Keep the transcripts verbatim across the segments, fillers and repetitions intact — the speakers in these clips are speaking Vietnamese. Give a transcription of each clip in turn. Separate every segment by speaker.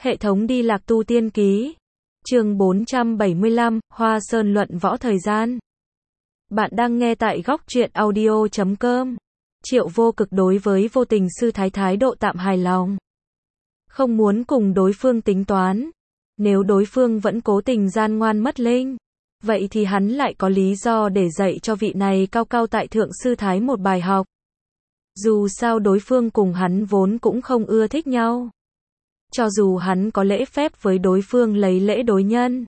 Speaker 1: Hệ thống đi lạc tu tiên ký. Chương bốn trăm bảy mươi lăm, Hoa Sơn luận võ thời gian. Bạn đang nghe tại góc truyện audio chấm com. Triệu Vô Cực đối với Vô Tình sư thái thái độ tạm hài lòng. Không muốn cùng đối phương tính toán. Nếu đối phương vẫn cố tình gian ngoan mất linh, vậy thì hắn lại có lý do để dạy cho vị này cao cao tại thượng sư thái một bài học. Dù sao đối phương cùng hắn vốn cũng không ưa thích nhau. Cho dù hắn có lễ phép với đối phương lấy lễ đối nhân,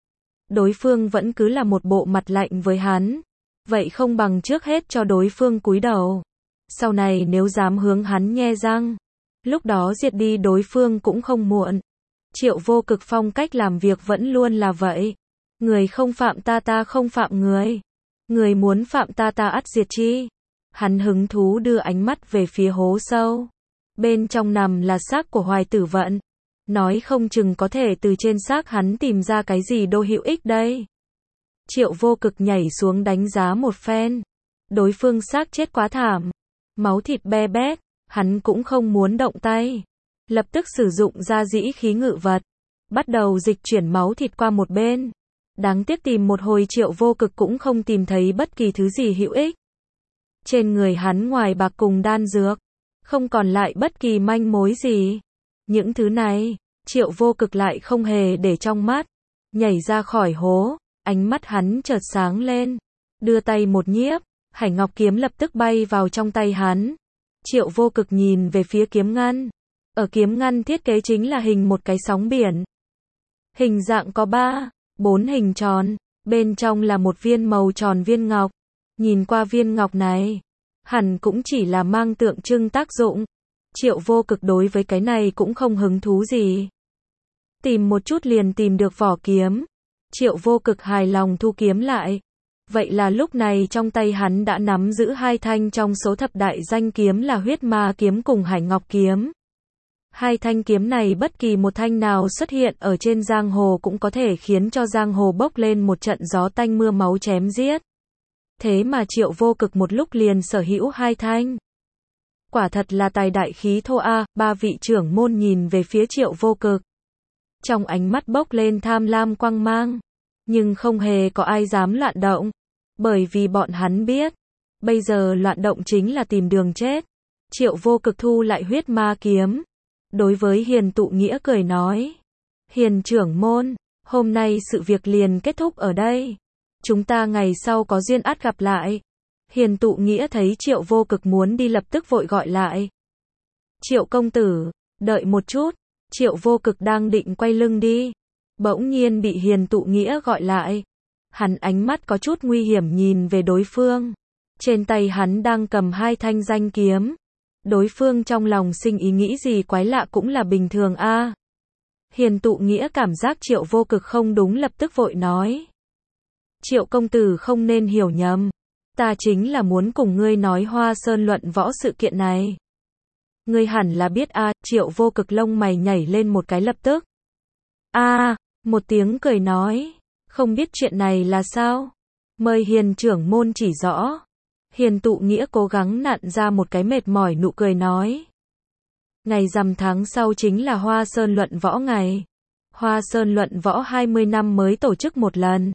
Speaker 1: đối phương vẫn cứ là một bộ mặt lạnh với hắn. Vậy không bằng trước hết cho đối phương cúi đầu. Sau này nếu dám hướng hắn nhe răng, lúc đó diệt đi đối phương cũng không muộn. Triệu Vô Cực phong cách làm việc vẫn luôn là vậy. Người không phạm ta ta không phạm người. Người muốn phạm ta ta ắt diệt chi. Hắn hứng thú đưa ánh mắt về phía hố sâu. Bên trong nằm là xác của Hoài Tử Vận. Nói không chừng có thể từ trên xác hắn tìm ra cái gì đô hữu ích đây. Triệu Vô Cực nhảy xuống đánh giá một phen. Đối phương xác chết quá thảm. Máu thịt be bét. Hắn cũng không muốn động tay. Lập tức sử dụng ra dĩ khí ngự vật. Bắt đầu dịch chuyển máu thịt qua một bên. Đáng tiếc tìm một hồi Triệu Vô Cực cũng không tìm thấy bất kỳ thứ gì hữu ích. Trên người hắn ngoài bạc cùng đan dược, không còn lại bất kỳ manh mối gì. Những thứ này, Triệu Vô Cực lại không hề để trong mắt. Nhảy ra khỏi hố, ánh mắt hắn chợt sáng lên. Đưa tay một nhiếp, Hải Ngọc kiếm lập tức bay vào trong tay hắn. Triệu Vô Cực nhìn về phía kiếm ngăn. Ở kiếm ngăn thiết kế chính là hình một cái sóng biển. Hình dạng có ba, bốn hình tròn, bên trong là một viên màu tròn viên ngọc. Nhìn qua viên ngọc này, hẳn cũng chỉ là mang tượng trưng tác dụng. Triệu Vô Cực đối với cái này cũng không hứng thú gì. Tìm một chút liền tìm được vỏ kiếm. Triệu Vô Cực hài lòng thu kiếm lại. Vậy là lúc này trong tay hắn đã nắm giữ hai thanh trong số thập đại danh kiếm là Huyết Ma kiếm cùng Hải Ngọc kiếm. Hai thanh kiếm này bất kỳ một thanh nào xuất hiện ở trên giang hồ cũng có thể khiến cho giang hồ bốc lên một trận gió tanh mưa máu chém giết. Thế mà Triệu Vô Cực một lúc liền sở hữu hai thanh. Quả thật là tài đại khí thô a. Ba vị trưởng môn nhìn về phía Triệu Vô Cực. Trong ánh mắt bốc lên tham lam quang mang. Nhưng không hề có ai dám loạn động. Bởi vì bọn hắn biết. Bây giờ loạn động chính là tìm đường chết. Triệu Vô Cực thu lại Huyết Ma kiếm. Đối với Hiền Tụ Nghĩa cười nói. Hiền trưởng môn, hôm nay sự việc liền kết thúc ở đây. Chúng ta ngày sau có duyên ắt gặp lại. Hiền Tụ Nghĩa thấy Triệu Vô Cực muốn đi lập tức vội gọi lại. Triệu công tử, đợi một chút. Triệu Vô Cực đang định quay lưng đi. Bỗng nhiên bị Hiền Tụ Nghĩa gọi lại. Hắn ánh mắt có chút nguy hiểm nhìn về đối phương. Trên tay hắn đang cầm hai thanh danh kiếm. Đối phương trong lòng sinh ý nghĩ gì quái lạ cũng là bình thường a. À. Hiền Tụ Nghĩa cảm giác Triệu Vô Cực không đúng lập tức vội nói. Triệu công tử không nên hiểu nhầm. Ta chính là muốn cùng ngươi nói Hoa Sơn luận võ sự kiện này. Ngươi hẳn là biết a. À. Triệu Vô Cực lông mày nhảy lên một cái lập tức. A, à, một tiếng cười nói. Không biết chuyện này là sao? Mời Hiền trưởng môn chỉ rõ. Hiền Tụ Nghĩa cố gắng nặn ra một cái mệt mỏi nụ cười nói. Ngày rằm tháng sau chính là Hoa Sơn luận võ ngày. Hoa Sơn luận võ hai mươi năm mới tổ chức một lần.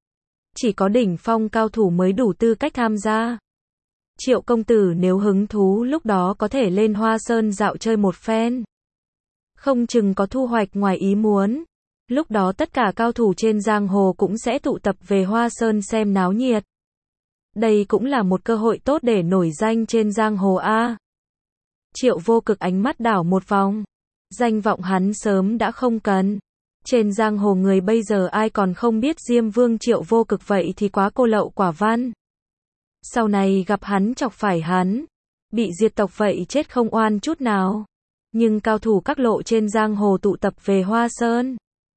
Speaker 1: Chỉ có đỉnh phong cao thủ mới đủ tư cách tham gia. Triệu công tử nếu hứng thú lúc đó có thể lên Hoa Sơn dạo chơi một phen. Không chừng có thu hoạch ngoài ý muốn. Lúc đó tất cả cao thủ trên giang hồ cũng sẽ tụ tập về Hoa Sơn xem náo nhiệt. Đây cũng là một cơ hội tốt để nổi danh trên giang hồ a. Triệu Vô Cực ánh mắt đảo một vòng. Danh vọng hắn sớm đã không cần. Trên giang hồ người bây giờ ai còn không biết Diêm Vương Triệu Vô Cực vậy thì quá cô lậu quả văn. Sau này gặp hắn chọc phải hắn. Bị diệt tộc vậy chết không oan chút nào. Nhưng cao thủ các lộ trên giang hồ tụ tập về Hoa Sơn.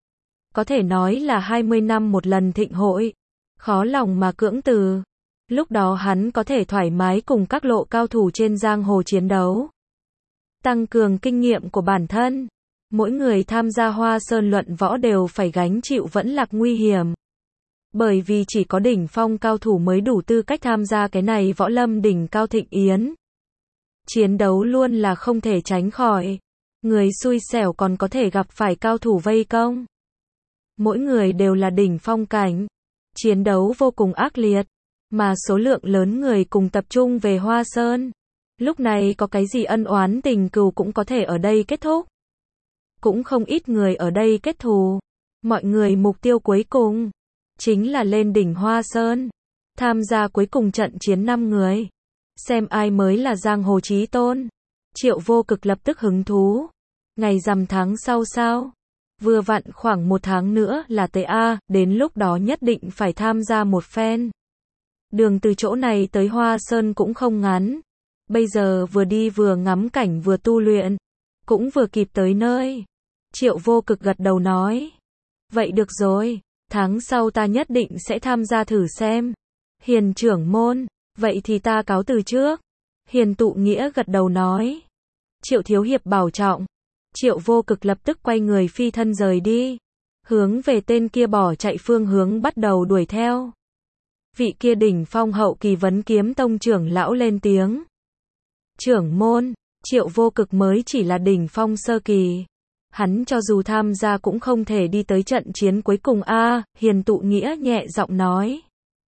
Speaker 1: Có thể nói là hai mươi năm một lần thịnh hội. Khó lòng mà cưỡng từ. Lúc đó hắn có thể thoải mái cùng các lộ cao thủ trên giang hồ chiến đấu. Tăng cường kinh nghiệm của bản thân. Mỗi người tham gia Hoa Sơn luận võ đều phải gánh chịu vẫn lạc nguy hiểm. Bởi vì chỉ có đỉnh phong cao thủ mới đủ tư cách tham gia cái này võ lâm đỉnh cao thịnh yến. Chiến đấu luôn là không thể tránh khỏi. Người xui xẻo còn có thể gặp phải cao thủ vây công. Mỗi người đều là đỉnh phong cảnh. Chiến đấu vô cùng ác liệt. Mà số lượng lớn người cùng tập trung về Hoa Sơn. Lúc này có cái gì ân oán tình cừu cũng có thể ở đây kết thúc. Cũng không ít người ở đây kết thù. Mọi người mục tiêu cuối cùng chính là lên đỉnh Hoa Sơn, tham gia cuối cùng trận chiến năm người. Xem ai mới là giang hồ chí tôn. Triệu Vô Cực lập tức hứng thú. Ngày rằm tháng sau sao? Vừa vặn khoảng một tháng nữa là tê a, đến lúc đó nhất định phải tham gia một phen. Đường từ chỗ này tới Hoa Sơn cũng không ngắn. Bây giờ vừa đi vừa ngắm cảnh vừa tu luyện, cũng vừa kịp tới nơi. Triệu Vô Cực gật đầu nói. Vậy được rồi, tháng sau ta nhất định sẽ tham gia thử xem. Hiền trưởng môn, vậy thì ta cáo từ trước. Hiền tụ nghĩa gật đầu nói. Triệu thiếu hiệp bảo trọng. Triệu Vô Cực lập tức quay người phi thân rời đi. Hướng về tên kia bỏ chạy phương hướng bắt đầu đuổi theo. Vị kia đỉnh phong hậu kỳ Vấn Kiếm Tông trưởng lão lên tiếng. Trưởng môn, Triệu Vô Cực mới chỉ là đỉnh phong sơ kỳ. Hắn cho dù tham gia cũng không thể đi tới trận chiến cuối cùng a. À, Hiền tụ nghĩa nhẹ giọng nói.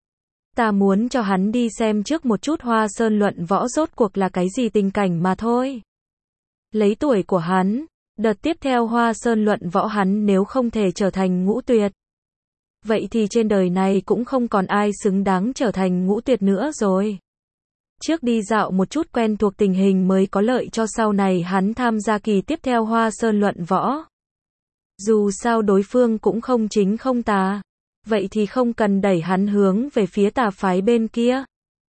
Speaker 1: Ta muốn cho hắn đi xem trước một chút Hoa Sơn luận võ rốt cuộc là cái gì tình cảnh mà thôi. Lấy tuổi của hắn, đợt tiếp theo Hoa Sơn luận võ hắn nếu không thể trở thành ngũ tuyệt. Vậy thì trên đời này cũng không còn ai xứng đáng trở thành ngũ tuyệt nữa rồi. Trước đi dạo một chút quen thuộc tình hình mới có lợi cho sau này hắn tham gia kỳ tiếp theo Hoa Sơn luận võ. Dù sao đối phương cũng không chính không tà. Vậy thì không cần đẩy hắn hướng về phía tà phái bên kia.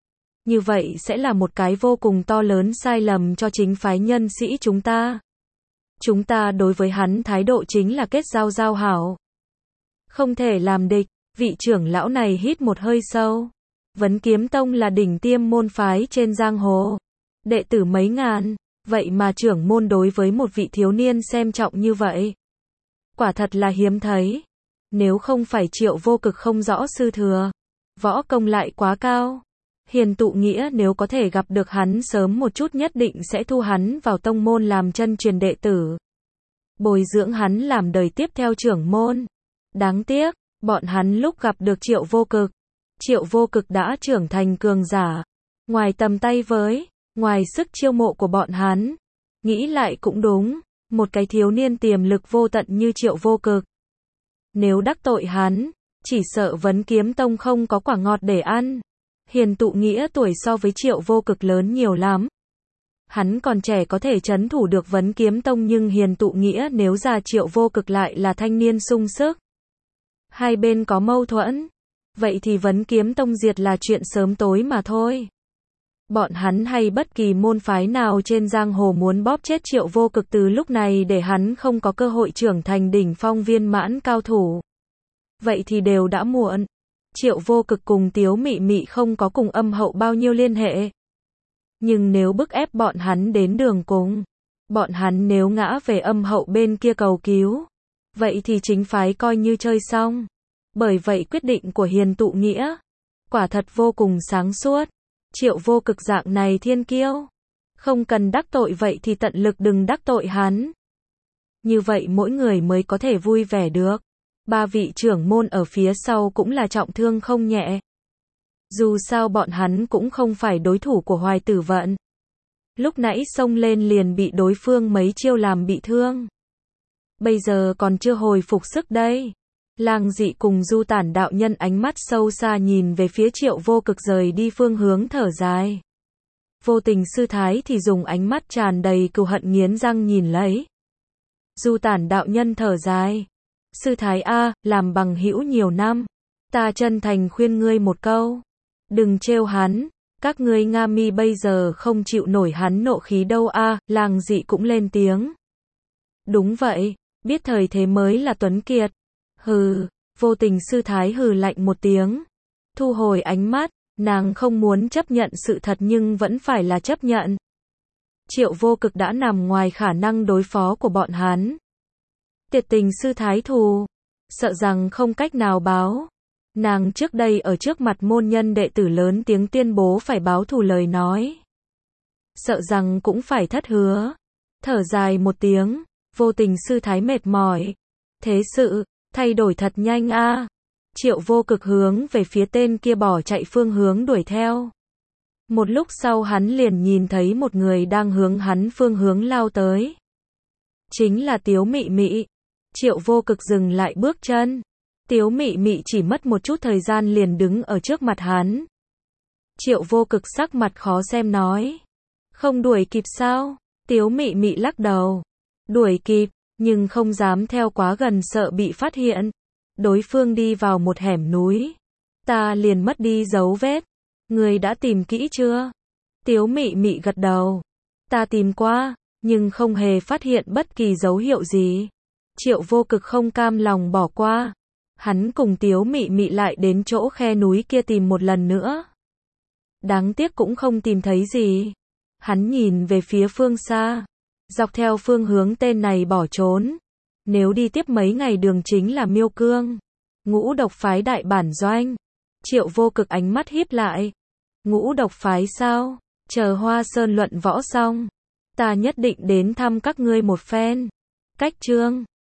Speaker 1: Như vậy sẽ là một cái vô cùng to lớn sai lầm cho chính phái nhân sĩ chúng ta. Chúng ta đối với hắn thái độ chính là kết giao giao hảo. Không thể làm địch. Vị trưởng lão này hít một hơi sâu. Vấn Kiếm Tông là đỉnh tiêm môn phái trên giang hồ. Đệ tử mấy ngàn. Vậy mà trưởng môn đối với một vị thiếu niên xem trọng như vậy. Quả thật là hiếm thấy. Nếu không phải Triệu Vô Cực không rõ sư thừa, võ công lại quá cao. Hiền tụ nghĩa nếu có thể gặp được hắn sớm một chút nhất định sẽ thu hắn vào tông môn làm chân truyền đệ tử. Bồi dưỡng hắn làm đời tiếp theo trưởng môn. Đáng tiếc, bọn hắn lúc gặp được Triệu Vô Cực. Triệu Vô Cực đã trưởng thành cường giả. Ngoài tầm tay với, ngoài sức chiêu mộ của bọn hắn. Nghĩ lại cũng đúng, một cái thiếu niên tiềm lực vô tận như Triệu Vô Cực. Nếu đắc tội hắn, chỉ sợ Vấn Kiếm Tông không có quả ngọt để ăn. Hiền tụ nghĩa tuổi so với Triệu Vô Cực lớn nhiều lắm. Hắn còn trẻ có thể trấn thủ được Vấn Kiếm Tông nhưng Hiền tụ nghĩa nếu già Triệu Vô Cực lại là thanh niên sung sức. Hai bên có mâu thuẫn. Vậy thì Vấn Kiếm Tông diệt là chuyện sớm tối mà thôi. Bọn hắn hay bất kỳ môn phái nào trên giang hồ muốn bóp chết Triệu Vô Cực từ lúc này để hắn không có cơ hội trưởng thành đỉnh phong viên mãn cao thủ. Vậy thì đều đã muộn. Triệu Vô Cực cùng Tiếu Mị Mị không có cùng Âm Hậu bao nhiêu liên hệ. Nhưng nếu bức ép bọn hắn đến đường cùng, bọn hắn nếu ngã về Âm Hậu bên kia cầu cứu, vậy thì chính phái coi như chơi xong. Bởi vậy quyết định của Hiền tụ nghĩa, quả thật vô cùng sáng suốt. Triệu Vô Cực dạng này thiên kiêu, không cần đắc tội vậy thì tận lực đừng đắc tội hắn. Như vậy mỗi người mới có thể vui vẻ được. Ba vị trưởng môn ở phía sau cũng là trọng thương không nhẹ. Dù sao bọn hắn cũng không phải đối thủ của Hoài Tử Vận. Lúc nãy xông lên liền bị đối phương mấy chiêu làm bị thương. Bây giờ còn chưa hồi phục sức đây. Lang Dị cùng Du Tản đạo nhân ánh mắt sâu xa nhìn về phía Triệu Vô Cực rời đi phương hướng thở dài. Vô Tình sư thái thì dùng ánh mắt tràn đầy cừu hận nghiến răng nhìn lấy. Du Tản đạo nhân thở dài. Sư thái a, làm bằng hữu nhiều năm. Ta chân thành khuyên ngươi một câu. Đừng trêu hắn. Các ngươi Nga Mi bây giờ không chịu nổi hắn nộ khí đâu a. Lang Dị cũng lên tiếng. Đúng vậy, biết thời thế mới là tuấn kiệt. Hừ, Vô Tình sư thái hừ lạnh một tiếng. Thu hồi ánh mắt, nàng không muốn chấp nhận sự thật nhưng vẫn phải là chấp nhận. Triệu Vô Cực đã nằm ngoài khả năng đối phó của bọn hắn. Tiệt tình sư thái thù, sợ rằng không cách nào báo. Nàng trước đây ở trước mặt môn nhân đệ tử lớn tiếng tuyên bố phải báo thù lời nói. Sợ rằng cũng phải thất hứa. Thở dài một tiếng, vô tình sư thái mệt mỏi. Thế sự, thay đổi thật nhanh a. Triệu vô cực hướng về phía tên kia bỏ chạy phương hướng đuổi theo. Một lúc sau hắn liền nhìn thấy một người đang hướng hắn phương hướng lao tới. Chính là Tiếu Mị Mị. Triệu vô cực dừng lại bước chân. Tiếu Mị Mị chỉ mất một chút thời gian liền đứng ở trước mặt hắn. Triệu vô cực sắc mặt khó xem nói. Không đuổi kịp sao? Tiếu Mị Mị lắc đầu. Đuổi kịp, nhưng không dám theo quá gần sợ bị phát hiện. Đối phương đi vào một hẻm núi. Ta liền mất đi dấu vết. Người đã tìm kỹ chưa? Tiếu Mị Mị gật đầu. Ta tìm qua, nhưng không hề phát hiện bất kỳ dấu hiệu gì. Triệu vô cực không cam lòng bỏ qua. Hắn cùng Tiếu Mị Mị lại đến chỗ khe núi kia tìm một lần nữa. Đáng tiếc cũng không tìm thấy gì. Hắn nhìn về phía phương xa. Dọc theo phương hướng tên này bỏ trốn. Nếu đi tiếp mấy ngày đường chính là Miêu Cương. Ngũ độc phái đại bản doanh. Triệu vô cực ánh mắt híp lại. Ngũ độc phái sao? Chờ Hoa Sơn luận võ xong. Ta nhất định đến thăm các ngươi một phen. Cách chương